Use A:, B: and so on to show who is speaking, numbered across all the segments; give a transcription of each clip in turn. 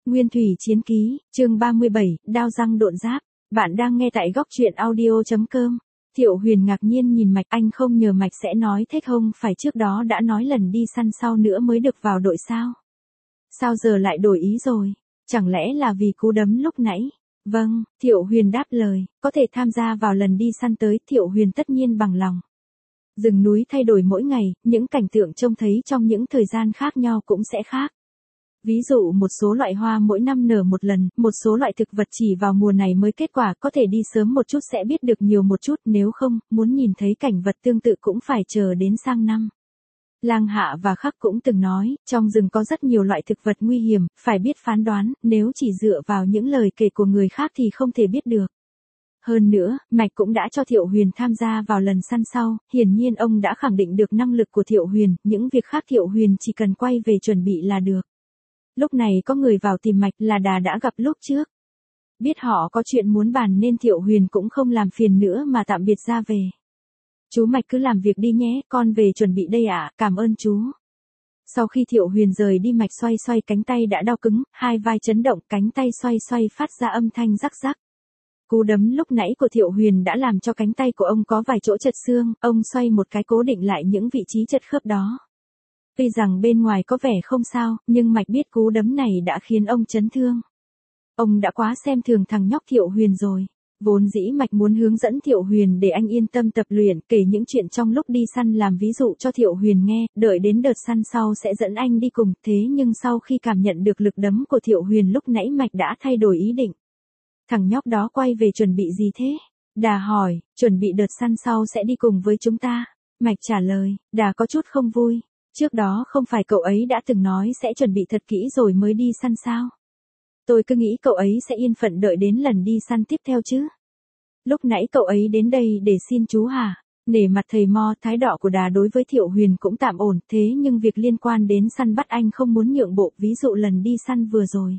A: Nguyên thủy chiến ký, chương 37, đao răng độn giáp. Bạn đang nghe tại góc truyện audio.com. Thiệu Huyền ngạc nhiên nhìn Mạch, anh không nhờ Mạch sẽ nói thế không phải trước đó đã nói lần đi săn sau nữa mới được vào đội sao? Sao giờ lại đổi ý rồi? Chẳng lẽ là vì cú đấm lúc nãy? Vâng, Thiệu Huyền đáp lời, có thể tham gia vào lần đi săn tới, Thiệu Huyền tất nhiên bằng lòng. Rừng núi thay đổi mỗi ngày, những cảnh tượng trông thấy trong những thời gian khác nhau cũng sẽ khác. Ví dụ một số loại hoa mỗi năm nở một lần, một số loại thực vật chỉ vào mùa này mới kết quả, có thể đi sớm một chút sẽ biết được nhiều một chút, nếu không, muốn nhìn thấy cảnh vật tương tự cũng phải chờ đến sang năm. Lang Hạ và Khắc cũng từng nói, trong rừng có rất nhiều loại thực vật nguy hiểm, phải biết phán đoán, nếu chỉ dựa vào những lời kể của người khác thì không thể biết được. Hơn nữa, Mạch cũng đã cho Thiệu Huyền tham gia vào lần săn sau, hiển nhiên ông đã khẳng định được năng lực của Thiệu Huyền, những việc khác Thiệu Huyền chỉ cần quay về chuẩn bị là được. Lúc này có người vào tìm Mạch là Đà đã gặp lúc trước. Biết họ có chuyện muốn bàn nên Thiệu Huyền cũng không làm phiền nữa mà tạm biệt ra về. Chú Mạch cứ làm việc đi nhé, con về chuẩn bị đây ạ, cảm ơn chú. Sau khi Thiệu Huyền rời đi, Mạch xoay xoay cánh tay đã đau cứng, hai vai chấn động, cánh tay xoay xoay phát ra âm thanh rắc rắc. Cú đấm lúc nãy của Thiệu Huyền đã làm cho cánh tay của ông có vài chỗ chật xương, ông xoay một cái cố định lại những vị trí chật khớp đó. Tuy rằng bên ngoài có vẻ không sao, nhưng Mạch biết cú đấm này đã khiến ông chấn thương. Ông đã quá xem thường thằng nhóc Thiệu Huyền rồi. Vốn dĩ Mạch muốn hướng dẫn Thiệu Huyền để anh yên tâm tập luyện, kể những chuyện trong lúc đi săn làm ví dụ cho Thiệu Huyền nghe, đợi đến đợt săn sau sẽ dẫn anh đi cùng, thế nhưng sau khi cảm nhận được lực đấm của Thiệu Huyền lúc nãy Mạch đã thay đổi ý định. Thằng nhóc đó quay về chuẩn bị gì thế? Đà hỏi, chuẩn bị đợt săn sau sẽ đi cùng với chúng ta. Mạch trả lời, Đà có chút không vui. Trước đó không phải cậu ấy đã từng nói sẽ chuẩn bị thật kỹ rồi mới đi săn sao? Tôi cứ nghĩ cậu ấy sẽ yên phận đợi đến lần đi săn tiếp theo chứ. Lúc nãy cậu ấy đến đây để xin chú hả? Nể mặt thầy Mo, thái độ của Đà đối với Thiệu Huyền cũng tạm ổn, thế nhưng việc liên quan đến săn bắt anh không muốn nhượng bộ, ví dụ lần đi săn vừa rồi.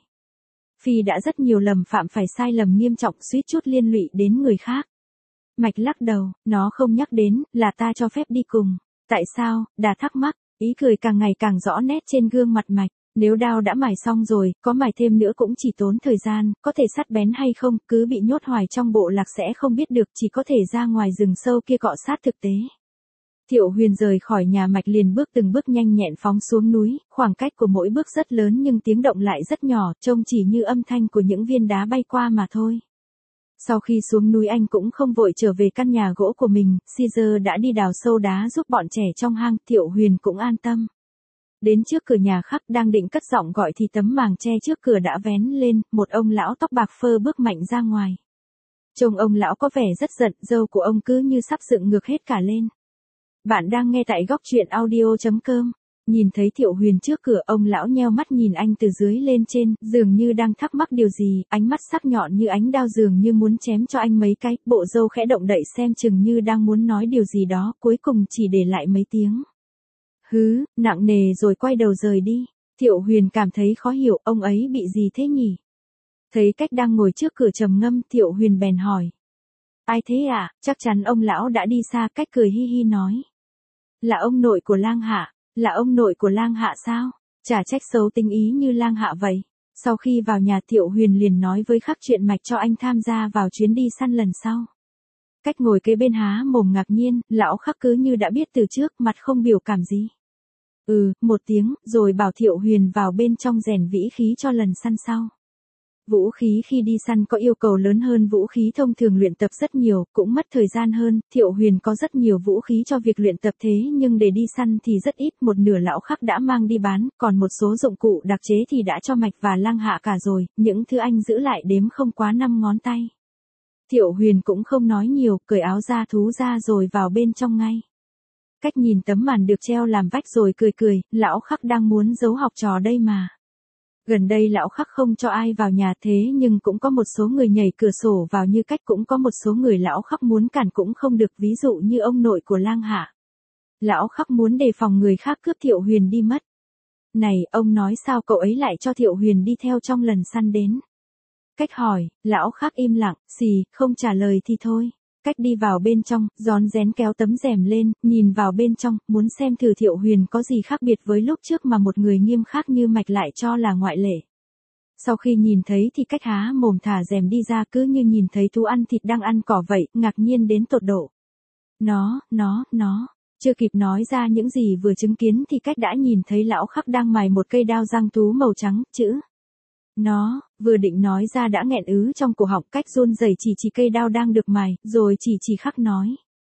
A: Phi đã rất nhiều lầm phạm phải sai lầm nghiêm trọng, suýt chút liên lụy đến người khác. Mạch lắc đầu, nó không nhắc đến, là ta cho phép đi cùng. Tại sao? Đà thắc mắc, ý cười càng ngày càng rõ nét trên gương mặt Mạch. Nếu đao đã mài xong rồi, có mài thêm nữa cũng chỉ tốn thời gian, có thể sắt bén hay không, cứ bị nhốt hoài trong bộ lạc sẽ không biết được, chỉ có thể ra ngoài rừng sâu kia cọ sát thực tế. Thiệu Huyền rời khỏi nhà Mạch liền bước từng bước nhanh nhẹn phóng xuống núi, khoảng cách của mỗi bước rất lớn nhưng tiếng động lại rất nhỏ, trông chỉ như âm thanh của những viên đá bay qua mà thôi. Sau khi xuống núi anh cũng không vội trở về căn nhà gỗ của mình, Caesar đã đi đào sâu đá giúp bọn trẻ trong hang, Thiệu Huyền cũng an tâm. Đến trước cửa nhà Khắc đang định cất giọng gọi thì tấm màng che trước cửa đã vén lên, một ông lão tóc bạc phơ bước mạnh ra ngoài. Trông ông lão có vẻ rất giận, râu của ông cứ như sắp dựng ngược hết cả lên. Bạn đang nghe tại góc truyện audio.com. Nhìn thấy Thiệu Huyền trước cửa, ông lão nheo mắt nhìn anh từ dưới lên trên, dường như đang thắc mắc điều gì, ánh mắt sắc nhọn như ánh đao dường như muốn chém cho anh mấy cái, bộ râu khẽ động đậy xem chừng như đang muốn nói điều gì đó, cuối cùng chỉ để lại mấy tiếng. Hứ, nặng nề rồi quay đầu rời đi. Thiệu Huyền cảm thấy khó hiểu, ông ấy bị gì thế nhỉ? Thấy Cách đang ngồi trước cửa trầm ngâm, Thiệu Huyền bèn hỏi. Ai thế ạ? Chắc chắn ông lão đã đi xa. Cách cười hi hi nói. Là ông nội của Lang Hạ. Là ông nội của Lang Hạ sao? Chả trách xấu tính ý như Lang Hạ vậy. Sau khi vào nhà, Thiệu Huyền liền nói với Khắc chuyện Mạch cho anh tham gia vào chuyến đi săn lần sau. Cách ngồi kế bên há mồm ngạc nhiên, lão Khắc cứ như đã biết từ trước, mặt không biểu cảm gì. Một tiếng, rồi bảo Thiệu Huyền vào bên trong rèn vĩ khí cho lần săn sau. Vũ khí khi đi săn có yêu cầu lớn hơn vũ khí thông thường luyện tập rất nhiều, cũng mất thời gian hơn, Thiệu Huyền có rất nhiều vũ khí cho việc luyện tập thế nhưng để đi săn thì rất ít, một nửa lão Khắc đã mang đi bán, còn một số dụng cụ đặc chế thì đã cho Mạch và Lang Hạ cả rồi, những thứ anh giữ lại đếm không quá 5 ngón tay. Thiệu Huyền cũng không nói nhiều, cởi áo da thú ra rồi vào bên trong ngay. Cách nhìn tấm màn được treo làm vách rồi cười cười, lão Khắc đang muốn giấu học trò đây mà. Gần đây lão Khắc không cho ai vào nhà thế nhưng cũng có một số người nhảy cửa sổ vào như Cách, cũng có một số người lão Khắc muốn cản cũng không được, ví dụ như ông nội của Lang Hạ. Lão Khắc muốn đề phòng người khác cướp Thiệu Huyền đi mất. Này, ông nói sao cậu ấy lại cho Thiệu Huyền đi theo trong lần săn đến? Cách hỏi, lão Khắc im lặng, không trả lời thì thôi. Cách đi vào bên trong, rón rén kéo tấm rèm lên, nhìn vào bên trong, muốn xem thử Thiệu Huyền có gì khác biệt với lúc trước mà một người nghiêm khắc như Mạch lại cho là ngoại lệ. Sau khi nhìn thấy thì cách há mồm thả rèm đi ra, cứ như nhìn thấy thú ăn thịt đang ăn cỏ vậy, ngạc nhiên đến tột độ. Nó, chưa kịp nói ra những gì vừa chứng kiến thì cách đã nhìn thấy lão Khắc đang mài một cây đao răng thú màu trắng, chữ. Nó, vừa định nói ra đã nghẹn ứ trong cổ họng, cách run rẩy chỉ cây đao đang được mài, rồi chỉ Khắc nói.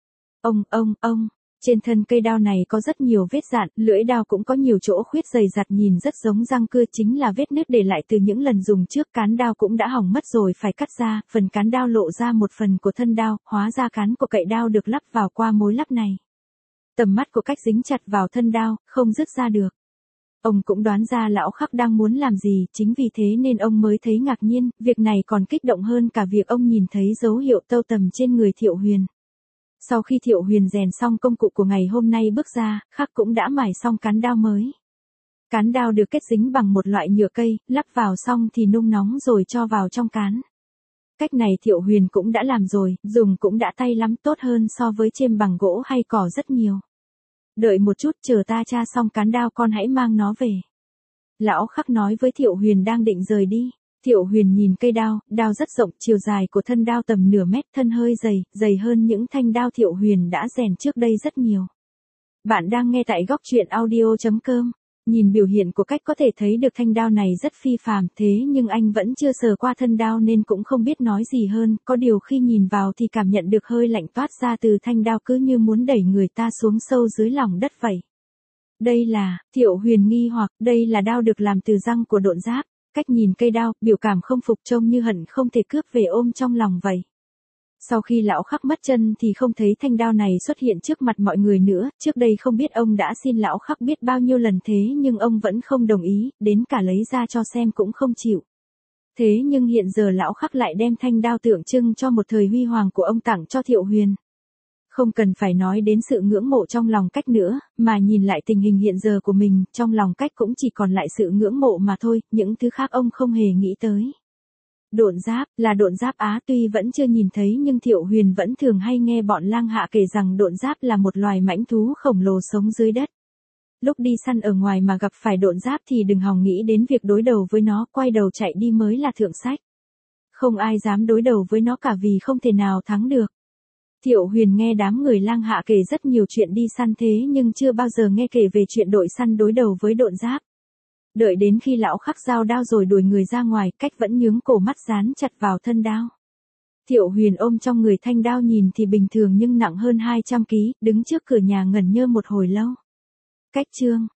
A: Ông, trên thân cây đao này có rất nhiều vết dạn, lưỡi đao cũng có nhiều chỗ khuyết dày dặt nhìn rất giống răng cưa, chính là vết nứt để lại từ những lần dùng trước. Cán đao cũng đã hỏng mất rồi phải cắt ra, phần cán đao lộ ra một phần của thân đao, hóa ra cán của cậy đao được lắp vào qua mối lắp này. Tầm mắt của cách dính chặt vào thân đao, không dứt ra được. Ông cũng đoán ra lão Khắc đang muốn làm gì, chính vì thế nên ông mới thấy ngạc nhiên, việc này còn kích động hơn cả việc ông nhìn thấy dấu hiệu tâu tầm trên người Thiệu Huyền. Sau khi Thiệu Huyền rèn xong công cụ của ngày hôm nay bước ra, Khắc cũng đã mài xong cán đao mới. Cán đao được kết dính bằng một loại nhựa cây, lắp vào xong thì nung nóng rồi cho vào trong cán. Cách này Thiệu Huyền cũng đã làm rồi, dùng cũng đã tay lắm, tốt hơn so với chêm bằng gỗ hay cỏ rất nhiều. Đợi một chút, chờ ta tra xong cán đao con hãy mang nó về. Lão Khắc nói với Thiệu Huyền đang định rời đi. Thiệu Huyền nhìn cây đao, đao rất rộng, chiều dài của thân đao tầm nửa mét, thân hơi dày hơn những thanh đao Thiệu Huyền đã rèn trước đây rất nhiều. Bạn đang nghe tại góc truyện audio.com. Nhìn biểu hiện của cách có thể thấy được thanh đao này rất phi phàm, thế nhưng anh vẫn chưa sờ qua thân đao nên cũng không biết nói gì hơn, có điều khi nhìn vào thì cảm nhận được hơi lạnh toát ra từ thanh đao, cứ như muốn đẩy người ta xuống sâu dưới lòng đất vậy. Đây là, Thiệu Huyền nghi hoặc, đây là đao được làm từ răng của độn giáp. Cách nhìn cây đao, biểu cảm không phục, trông như hận không thể cướp về ôm trong lòng vậy. Sau khi lão Khắc mất chân thì không thấy thanh đao này xuất hiện trước mặt mọi người nữa, trước đây không biết ông đã xin lão Khắc biết bao nhiêu lần thế nhưng ông vẫn không đồng ý, đến cả lấy ra cho xem cũng không chịu. Thế nhưng hiện giờ lão Khắc lại đem thanh đao tượng trưng cho một thời huy hoàng của ông tặng cho Thiệu Huyền. Không cần phải nói đến sự ngưỡng mộ trong lòng cách nữa, mà nhìn lại tình hình hiện giờ của mình, trong lòng cách cũng chỉ còn lại sự ngưỡng mộ mà thôi, những thứ khác ông không hề nghĩ tới. Độn giáp, là độn giáp Á, tuy vẫn chưa nhìn thấy nhưng Thiệu Huyền vẫn thường hay nghe bọn lang hạ kể rằng độn giáp là một loài mãnh thú khổng lồ sống dưới đất. Lúc đi săn ở ngoài mà gặp phải độn giáp thì đừng hòng nghĩ đến việc đối đầu với nó, quay đầu chạy đi mới là thượng sách. Không ai dám đối đầu với nó cả vì không thể nào thắng được. Thiệu Huyền nghe đám người lang hạ kể rất nhiều chuyện đi săn thế nhưng chưa bao giờ nghe kể về chuyện đội săn đối đầu với độn giáp. Đợi đến khi lão Khắc giao đao rồi đuổi người ra ngoài, cách vẫn nhướng cổ mắt dán chặt vào thân đao. Thiệu Huyền ôm trong người thanh đao nhìn thì bình thường nhưng nặng hơn 200 kg, đứng trước cửa nhà ngẩn ngơ một hồi lâu. Cách chương